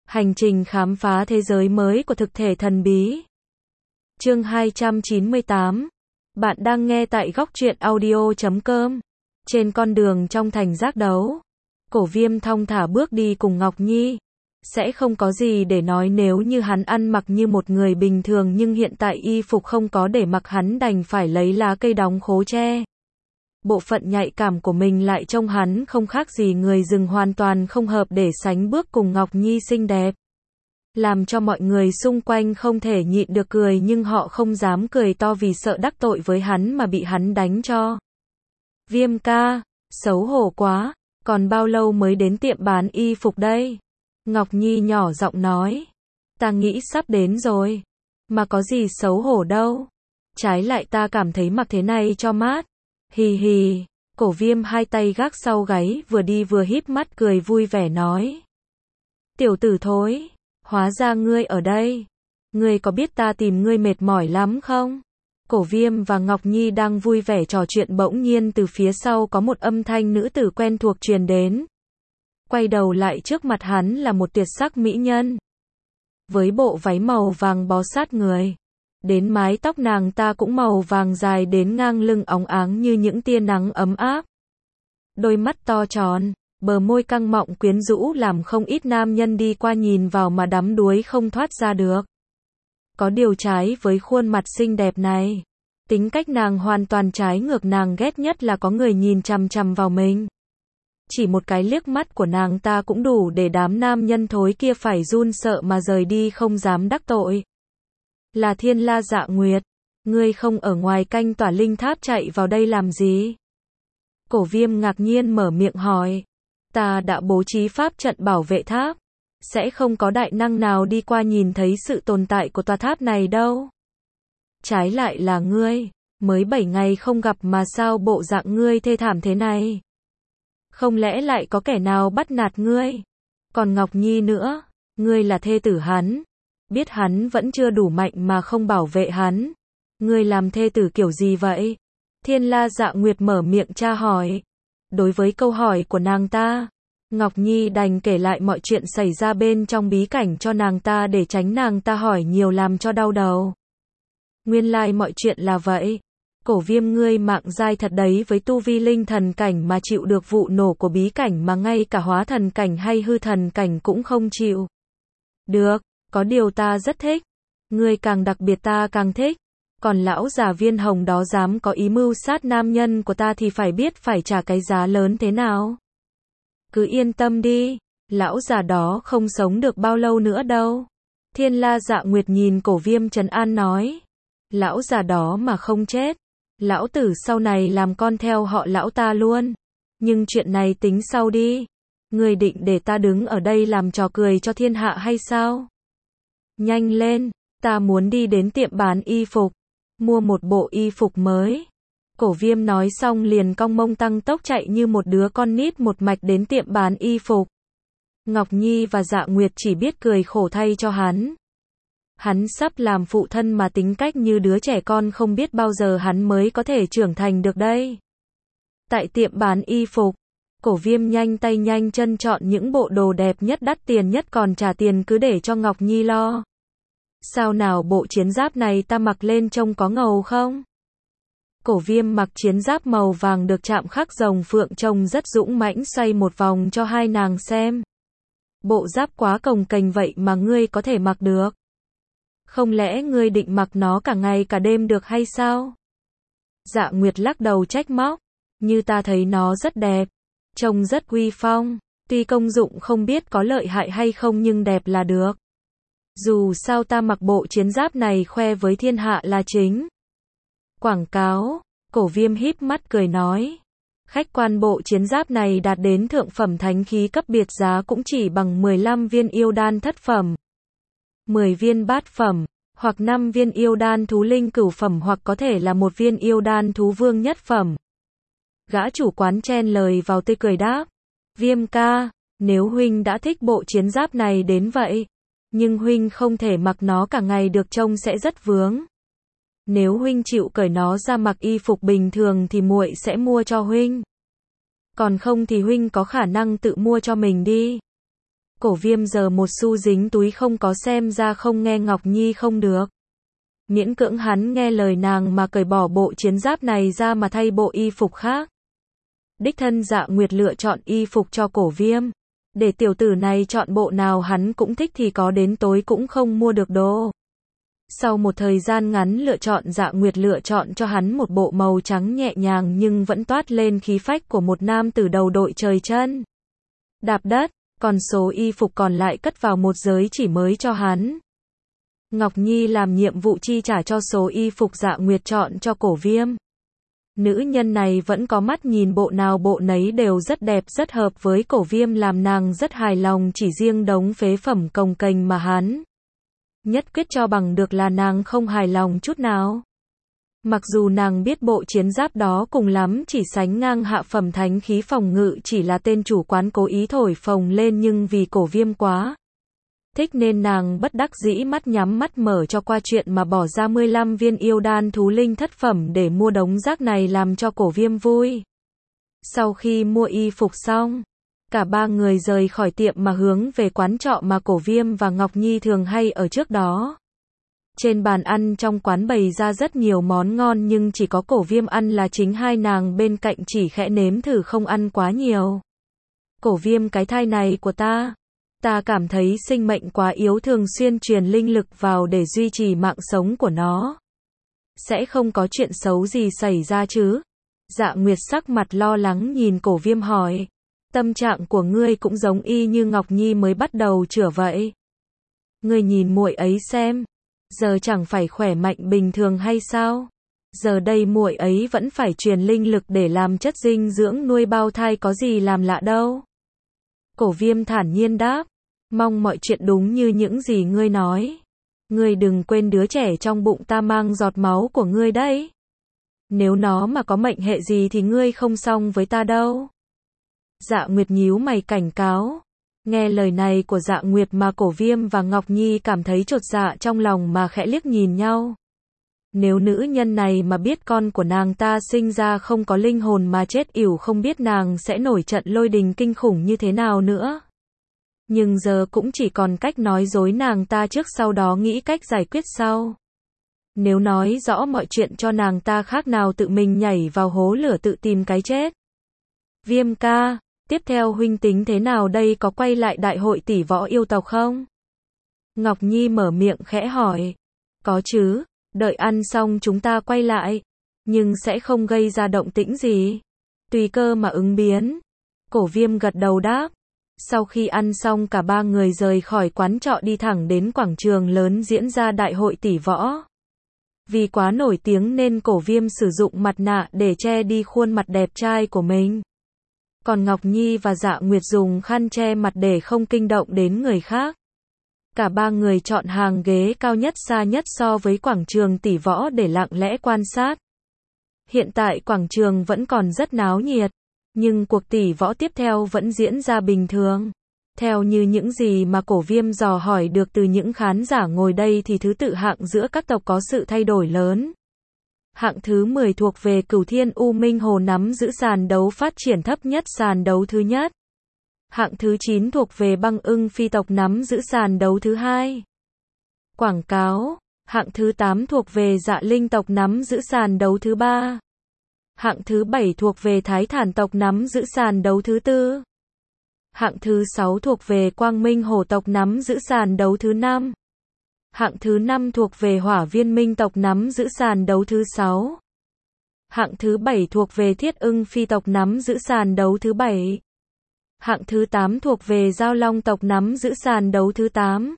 Hành trình khám phá thế giới mới của thực thể thần bí. Chương 298. Bạn đang nghe tại góc truyện audio.com. Trên con đường trong thành giác đấu, Cổ Viêm thong thả bước đi cùng Ngọc Nhi. Sẽ không có gì để nói nếu như hắn ăn mặc như một người bình thường, nhưng hiện tại y phục không có để mặc, hắn đành phải lấy lá cây đóng khố che. Bộ phận nhạy cảm của mình lại trông hắn không khác gì người rừng, hoàn toàn không hợp để sánh bước cùng Ngọc Nhi xinh đẹp. Làm cho mọi người xung quanh không thể nhịn được cười, nhưng họ không dám cười to vì sợ đắc tội với hắn mà bị hắn đánh cho. Viêm ca, xấu hổ quá, còn bao lâu mới đến tiệm bán y phục đây? Ngọc Nhi nhỏ giọng nói. Ta nghĩ sắp đến rồi. Mà có gì xấu hổ đâu. Trái lại ta cảm thấy mặc thế này cho mát. Hì hì, Cổ Viêm hai tay gác sau gáy, vừa đi vừa híp mắt cười vui vẻ nói. Tiểu tử thối, hóa ra ngươi ở đây. Ngươi có biết ta tìm ngươi mệt mỏi lắm không? Cổ Viêm và Ngọc Nhi đang vui vẻ trò chuyện, bỗng nhiên từ phía sau có một âm thanh nữ tử quen thuộc truyền đến. Quay đầu lại, trước mặt hắn là một tuyệt sắc mỹ nhân. Với bộ váy màu vàng bó sát người. Đến mái tóc nàng ta cũng màu vàng dài đến ngang lưng, óng áng như những tia nắng ấm áp. Đôi mắt to tròn, bờ môi căng mọng quyến rũ, làm không ít nam nhân đi qua nhìn vào mà đắm đuối không thoát ra được. Có điều trái với khuôn mặt xinh đẹp này, tính cách nàng hoàn toàn trái ngược, nàng ghét nhất là có người nhìn chằm chằm vào mình. Chỉ một cái liếc mắt của nàng ta cũng đủ để đám nam nhân thối kia phải run sợ mà rời đi, không dám đắc tội. Là Thiên La Dạ Nguyệt, ngươi không ở ngoài canh tỏa linh tháp chạy vào đây làm gì? Cổ Viêm ngạc nhiên mở miệng hỏi. Ta đã bố trí pháp trận bảo vệ tháp, sẽ không có đại năng nào đi qua nhìn thấy sự tồn tại của tòa tháp này đâu. Trái lại là ngươi, mới 7 ngày không gặp mà sao bộ dạng ngươi thê thảm thế này? Không lẽ lại có kẻ nào bắt nạt ngươi? Còn Ngọc Nhi nữa, ngươi là thê tử hắn, biết hắn vẫn chưa đủ mạnh mà không bảo vệ hắn. Ngươi làm thê tử kiểu gì vậy? Thiên La Dạ Nguyệt mở miệng tra hỏi. Đối với câu hỏi của nàng ta, Ngọc Nhi đành kể lại mọi chuyện xảy ra bên trong bí cảnh cho nàng ta, để tránh nàng ta hỏi nhiều làm cho đau đầu. Nguyên lai mọi chuyện là vậy. Cổ Viêm, ngươi mạng dai thật đấy, với tu vi linh thần cảnh mà chịu được vụ nổ của bí cảnh mà ngay cả hóa thần cảnh hay hư thần cảnh cũng không chịu được. Có điều ta rất thích. Ngươi càng đặc biệt ta càng thích. Còn lão già Viên Hồng đó dám có ý mưu sát nam nhân của ta thì phải biết phải trả cái giá lớn thế nào. Cứ yên tâm đi, lão già đó không sống được bao lâu nữa đâu. Thiên La Dạ Nguyệt nhìn Cổ Viêm trấn an nói. Lão già đó mà không chết, lão tử sau này làm con theo họ lão ta luôn. Nhưng chuyện này tính sau đi. Ngươi định để ta đứng ở đây làm trò cười cho thiên hạ hay sao? Nhanh lên, ta muốn đi đến tiệm bán y phục, mua một bộ y phục mới. Cổ Viêm nói xong liền cong mông tăng tốc chạy như một đứa con nít một mạch đến tiệm bán y phục. Ngọc Nhi và Dạ Nguyệt chỉ biết cười khổ thay cho hắn. Hắn sắp làm phụ thân mà tính cách như đứa trẻ con, không biết bao giờ hắn mới có thể trưởng thành được đây. Tại tiệm bán y phục, Cổ Viêm nhanh tay nhanh chân chọn những bộ đồ đẹp nhất, đắt tiền nhất, còn trả tiền cứ để cho Ngọc Nhi lo. Sao nào, bộ chiến giáp này ta mặc lên trông có ngầu không? Cổ Viêm mặc chiến giáp màu vàng được chạm khắc rồng phượng, trông rất dũng mãnh, xoay một vòng cho hai nàng xem. Bộ giáp quá cồng kềnh vậy mà ngươi có thể mặc được. Không lẽ ngươi định mặc nó cả ngày cả đêm được hay sao? Dạ Nguyệt lắc đầu trách móc. Như ta thấy nó rất đẹp, trông rất uy phong. Tuy công dụng không biết có lợi hại hay không, nhưng đẹp là được. Dù sao ta mặc bộ chiến giáp này khoe với thiên hạ là chính. Quảng cáo. Cổ Viêm híp mắt cười nói. Khách quan, bộ chiến giáp này đạt đến thượng phẩm thánh khí cấp biệt, giá cũng chỉ bằng 15 viên yêu đan thất phẩm, 10 viên bát phẩm, hoặc 5 viên yêu đan thú linh cửu phẩm, hoặc có thể là 1 viên yêu đan thú vương nhất phẩm. Gã chủ quán chen lời vào tươi cười đáp. Viêm ca, nếu huynh đã thích bộ chiến giáp này đến vậy, nhưng huynh không thể mặc nó cả ngày được, trông sẽ rất vướng. Nếu huynh chịu cởi nó ra mặc y phục bình thường thì muội sẽ mua cho huynh. Còn không thì huynh có khả năng tự mua cho mình đi. Cổ Viêm giờ một xu dính túi không có, xem ra không nghe Ngọc Nhi không được. Miễn cưỡng hắn nghe lời nàng mà cởi bỏ bộ chiến giáp này ra mà thay bộ y phục khác. Đích thân Dạ Nguyệt lựa chọn y phục cho Cổ Viêm. Để tiểu tử này chọn bộ nào hắn cũng thích thì có đến tối cũng không mua được đồ. Sau một thời gian ngắn lựa chọn, Dạ Nguyệt lựa chọn cho hắn một bộ màu trắng nhẹ nhàng nhưng vẫn toát lên khí phách của một nam tử đầu đội trời chân đạp đất, còn số y phục còn lại cất vào một giới chỉ mới cho hắn. Ngọc Nhi làm nhiệm vụ chi trả cho số y phục Dạ Nguyệt chọn cho Cổ Viêm. Nữ nhân này vẫn có mắt nhìn, bộ nào bộ nấy đều rất đẹp, rất hợp với Cổ Viêm, làm nàng rất hài lòng, chỉ riêng đống phế phẩm cồng kềnh mà hắn nhất quyết cho bằng được là nàng không hài lòng chút nào. Mặc dù nàng biết bộ chiến giáp đó cùng lắm chỉ sánh ngang hạ phẩm thánh khí phòng ngự, chỉ là tên chủ quán cố ý thổi phồng lên, nhưng vì Cổ Viêm quá thích nên nàng bất đắc dĩ mắt nhắm mắt mở cho qua chuyện mà bỏ ra 15 viên yêu đan thú linh thất phẩm để mua đống rác này, làm cho Cổ Viêm vui. Sau khi mua y phục xong, cả ba người rời khỏi tiệm mà hướng về quán trọ mà Cổ Viêm và Ngọc Nhi thường hay ở trước đó. Trên bàn ăn trong quán bày ra rất nhiều món ngon nhưng chỉ có Cổ Viêm ăn là chính, hai nàng bên cạnh chỉ khẽ nếm thử không ăn quá nhiều. Cổ Viêm, cái thai này của ta cảm thấy sinh mệnh quá yếu, thường xuyên truyền linh lực vào để duy trì mạng sống của nó. Sẽ không có chuyện xấu gì xảy ra chứ? Dạ Nguyệt sắc mặt lo lắng nhìn Cổ Viêm hỏi. Tâm trạng của ngươi cũng giống y như Ngọc Nhi mới bắt đầu chữa vậy. Ngươi nhìn muội ấy xem, giờ chẳng phải khỏe mạnh bình thường hay sao? Giờ đây muội ấy vẫn phải truyền linh lực để làm chất dinh dưỡng nuôi bao thai, có gì làm lạ đâu. Cổ Viêm thản nhiên đáp, mong mọi chuyện đúng như những gì ngươi nói. Ngươi đừng quên đứa trẻ trong bụng ta mang giọt máu của ngươi đấy. Nếu nó mà có mệnh hệ gì thì ngươi không xong với ta đâu. Dạ Nguyệt nhíu mày cảnh cáo. Nghe lời này của Dạ Nguyệt mà Cổ Viêm và Ngọc Nhi cảm thấy chột dạ trong lòng mà khẽ liếc nhìn nhau. Nếu nữ nhân này mà biết con của nàng ta sinh ra không có linh hồn mà chết yểu, không biết nàng sẽ nổi trận lôi đình kinh khủng như thế nào nữa. Nhưng giờ cũng chỉ còn cách nói dối nàng ta trước, sau đó nghĩ cách giải quyết sau. Nếu nói rõ mọi chuyện cho nàng ta, khác nào tự mình nhảy vào hố lửa tự tìm cái chết. Viêm ca, tiếp theo huynh tính thế nào đây, có quay lại đại hội tỷ võ yêu tộc không? Ngọc Nhi mở miệng khẽ hỏi. Có chứ, đợi ăn xong chúng ta quay lại. Nhưng sẽ không gây ra động tĩnh gì. Tùy cơ mà ứng biến. Cổ Viêm gật đầu đáp. Sau khi ăn xong cả ba người rời khỏi quán trọ đi thẳng đến quảng trường lớn diễn ra đại hội tỷ võ. Vì quá nổi tiếng nên Cổ Viêm sử dụng mặt nạ để che đi khuôn mặt đẹp trai của mình. Còn Ngọc Nhi và Dạ Nguyệt dùng khăn che mặt để không kinh động đến người khác. Cả ba người chọn hàng ghế cao nhất xa nhất so với quảng trường tỷ võ để lặng lẽ quan sát. Hiện tại quảng trường vẫn còn rất náo nhiệt, nhưng cuộc tỷ võ tiếp theo vẫn diễn ra bình thường. Theo như những gì mà Cổ Viêm dò hỏi được từ những khán giả ngồi đây thì thứ tự hạng giữa các tộc có sự thay đổi lớn. Hạng thứ 10 thuộc về Cửu Thiên U Minh Hồ nắm giữ sàn đấu phát triển thấp nhất sàn đấu thứ nhất. Hạng thứ 9 thuộc về Băng Ưng Phi tộc nắm giữ sàn đấu thứ hai. Quảng cáo. Hạng thứ 8 thuộc về Dạ Linh tộc nắm giữ sàn đấu thứ ba. Hạng thứ 7 thuộc về Thái Thản tộc nắm giữ sàn đấu thứ tư. Hạng thứ 6 thuộc về Quang Minh Hổ tộc nắm giữ sàn đấu thứ 5. Hạng thứ 5 thuộc về Hỏa Viên Minh tộc nắm giữ sàn đấu thứ 6. Hạng thứ 7 thuộc về Thiết Ưng Phi tộc nắm giữ sàn đấu thứ 7. Hạng thứ 8 thuộc về Giao Long tộc nắm giữ sàn đấu thứ 8.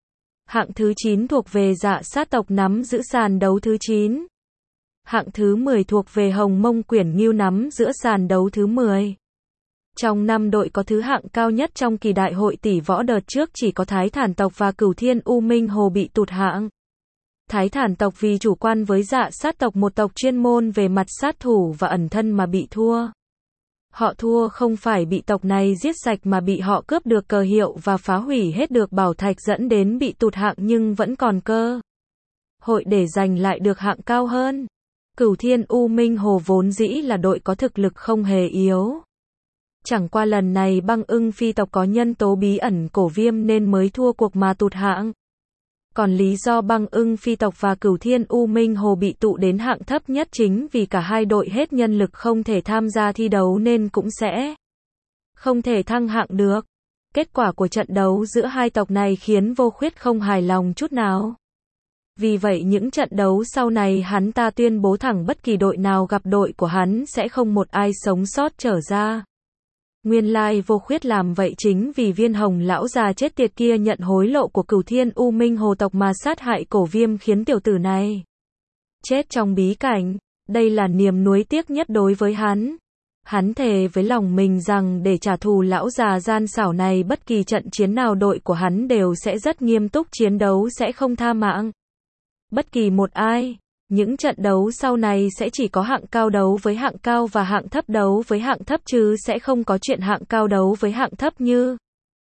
Hạng thứ 9 thuộc về Dạ Sát tộc nắm giữ sàn đấu thứ 9. Hạng thứ 10 thuộc về Hồng Mông Quyển Ngưu nắm giữa sàn đấu thứ 10. Trong 5 đội có thứ hạng cao nhất trong kỳ đại hội tỷ võ đợt trước chỉ có Thái Thản tộc và Cửu Thiên U Minh Hồ bị tụt hạng. Thái Thản tộc vì chủ quan với Dạ Sát tộc, một tộc chuyên môn về mặt sát thủ và ẩn thân mà bị thua. Họ thua không phải bị tộc này giết sạch mà bị họ cướp được cờ hiệu và phá hủy hết được bảo thạch dẫn đến bị tụt hạng, nhưng vẫn còn cơ hội để giành lại được hạng cao hơn. Cửu Thiên U Minh Hồ vốn dĩ là đội có thực lực không hề yếu. Chẳng qua lần này Băng Ưng phi tộc có nhân tố bí ẩn Cổ Viêm nên mới thua cuộc mà tụt hạng. Còn lý do Băng Ưng phi tộc và Cửu Thiên U Minh Hồ bị tụ đến hạng thấp nhất chính vì cả hai đội hết nhân lực không thể tham gia thi đấu nên cũng sẽ không thể thăng hạng được. Kết quả của trận đấu giữa hai tộc này khiến Vô Khuyết không hài lòng chút nào. Vì vậy những trận đấu sau này hắn ta tuyên bố thẳng bất kỳ đội nào gặp đội của hắn sẽ không một ai sống sót trở ra. Nguyên lai Vô Khuyết làm vậy chính vì Viên Hồng lão già chết tiệt kia nhận hối lộ của Cửu Thiên U Minh Hồ tộc mà sát hại Cổ Viêm khiến tiểu tử này chết trong bí cảnh. Đây là niềm nuối tiếc nhất đối với hắn. Hắn thề với lòng mình rằng để trả thù lão già gian xảo này bất kỳ trận chiến nào đội của hắn đều sẽ rất nghiêm túc chiến đấu sẽ không tha mạng. Bất kỳ một ai. Những trận đấu sau này sẽ chỉ có hạng cao đấu với hạng cao và hạng thấp đấu với hạng thấp chứ sẽ không có chuyện hạng cao đấu với hạng thấp như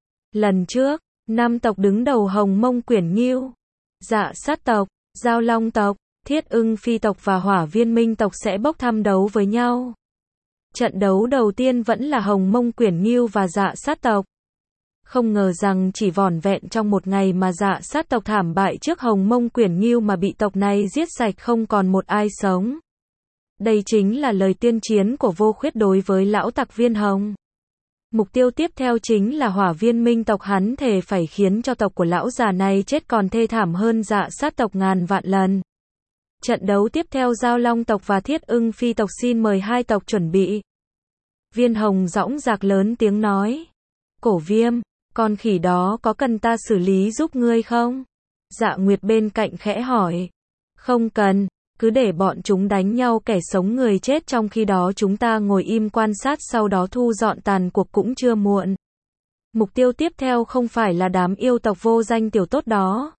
lần trước. 5 tộc đứng đầu Hồng Mông Quyển Ngưu, Dạ Sát tộc, Giao Long tộc, Thiết Ưng Phi tộc và Hỏa Viên Minh tộc sẽ bốc thăm đấu với nhau. Trận đấu đầu tiên vẫn là Hồng Mông Quyển Ngưu và Dạ Sát tộc. Không ngờ rằng chỉ vỏn vẹn trong một ngày mà Dạ Sát tộc thảm bại trước Hồng Mông Quyển Ngưu mà bị tộc này giết sạch không còn một ai sống. Đây chính là lời tuyên chiến của Vô Khuyết đối với lão tặc Viên Hồng. Mục tiêu tiếp theo chính là Hỏa Viên Minh tộc, hắn thề phải khiến cho tộc của lão già này chết còn thê thảm hơn Dạ Sát tộc ngàn vạn lần. Trận đấu tiếp theo Giao Long tộc và Thiết Ưng Phi tộc, xin mời hai tộc chuẩn bị. Viên Hồng dõng dạc lớn tiếng nói. Cổ Viêm, con khỉ đó có cần ta xử lý giúp ngươi không? Dạ Nguyệt bên cạnh khẽ hỏi. Không cần, cứ để bọn chúng đánh nhau kẻ sống người chết, trong khi đó chúng ta ngồi im quan sát sau đó thu dọn tàn cuộc cũng chưa muộn. Mục tiêu tiếp theo không phải là đám yêu tộc vô danh tiểu tốt đó.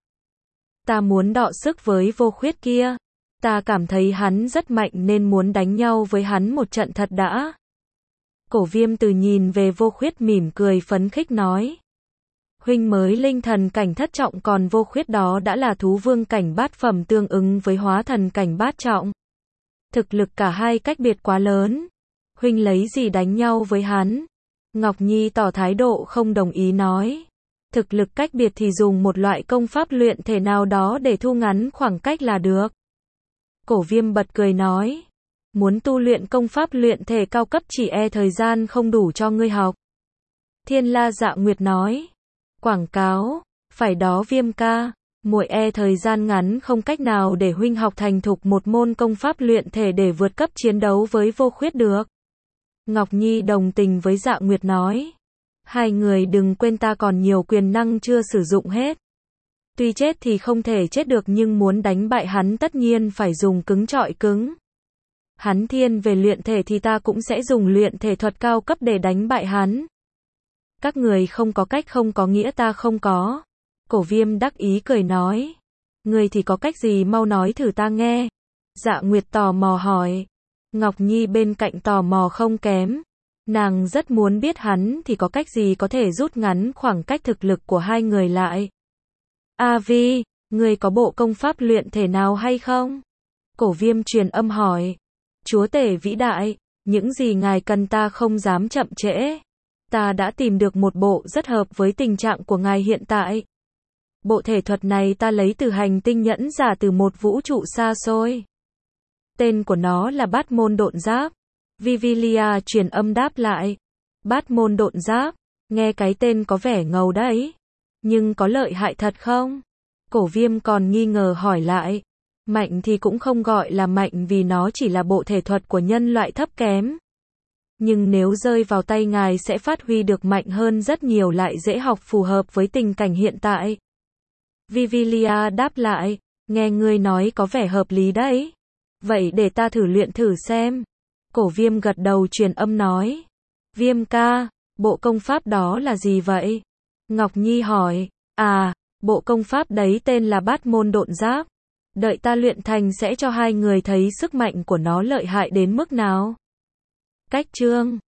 Ta muốn đọ sức với Vô Khuyết kia. Ta cảm thấy hắn rất mạnh nên muốn đánh nhau với hắn một trận thật đã. Cổ Viêm từ nhìn về Vô Khuyết mỉm cười phấn khích nói. Huynh mới linh thần cảnh thất trọng còn Vô Khuyết đó đã là thú vương cảnh bát phẩm tương ứng với hóa thần cảnh bát trọng. Thực lực cả hai cách biệt quá lớn. Huynh lấy gì đánh nhau với hắn? Ngọc Nhi tỏ thái độ không đồng ý nói. Thực lực cách biệt thì dùng một loại công pháp luyện thể nào đó để thu ngắn khoảng cách là được. Cổ Viêm bật cười nói. Muốn tu luyện công pháp luyện thể cao cấp chỉ e thời gian không đủ cho ngươi học. Thiên La Dạ Nguyệt nói. Quảng cáo, phải đó Viêm ca, muội e thời gian ngắn không cách nào để huynh học thành thục một môn công pháp luyện thể để vượt cấp chiến đấu với Vô Khuyết được. Ngọc Nhi đồng tình với Dạ Nguyệt nói. Hai người đừng quên ta còn nhiều quyền năng chưa sử dụng hết. Tuy chết thì không thể chết được nhưng muốn đánh bại hắn tất nhiên phải dùng cứng trọi cứng. Hắn thiên về luyện thể thì ta cũng sẽ dùng luyện thể thuật cao cấp để đánh bại hắn. Các người không có cách không có nghĩa ta không có. Cổ Viêm đắc ý cười nói. Người thì có cách gì mau nói thử ta nghe. Dạ Nguyệt tò mò hỏi. Ngọc Nhi bên cạnh tò mò không kém. Nàng rất muốn biết hắn thì có cách gì có thể rút ngắn khoảng cách thực lực của hai người lại. A Vi, người có bộ công pháp luyện thể nào hay không? Cổ Viêm truyền âm hỏi. Chúa tể vĩ đại, những gì ngài cần ta không dám chậm trễ. Ta đã tìm được một bộ rất hợp với tình trạng của ngài hiện tại. Bộ thể thuật này ta lấy từ hành tinh nhẫn giả từ một vũ trụ xa xôi. Tên của nó là Bát Môn Độn Giáp. Vivilia truyền âm đáp lại. Bát Môn Độn Giáp, nghe cái tên có vẻ ngầu đấy. Nhưng có lợi hại thật không? Cổ Viêm còn nghi ngờ hỏi lại. Mạnh thì cũng không gọi là mạnh vì nó chỉ là bộ thể thuật của nhân loại thấp kém. Nhưng nếu rơi vào tay ngài sẽ phát huy được mạnh hơn rất nhiều, lại dễ học phù hợp với tình cảnh hiện tại. Vivilia đáp lại, nghe ngươi nói có vẻ hợp lý đấy. Vậy để ta thử luyện thử xem. Cổ Viêm gật đầu truyền âm nói. Viêm ca, bộ công pháp đó là gì vậy? Ngọc Nhi hỏi. À, bộ công pháp đấy tên là Bát Môn Độn Giáp. Đợi ta luyện thành sẽ cho hai người thấy sức mạnh của nó lợi hại đến mức nào. Cách chương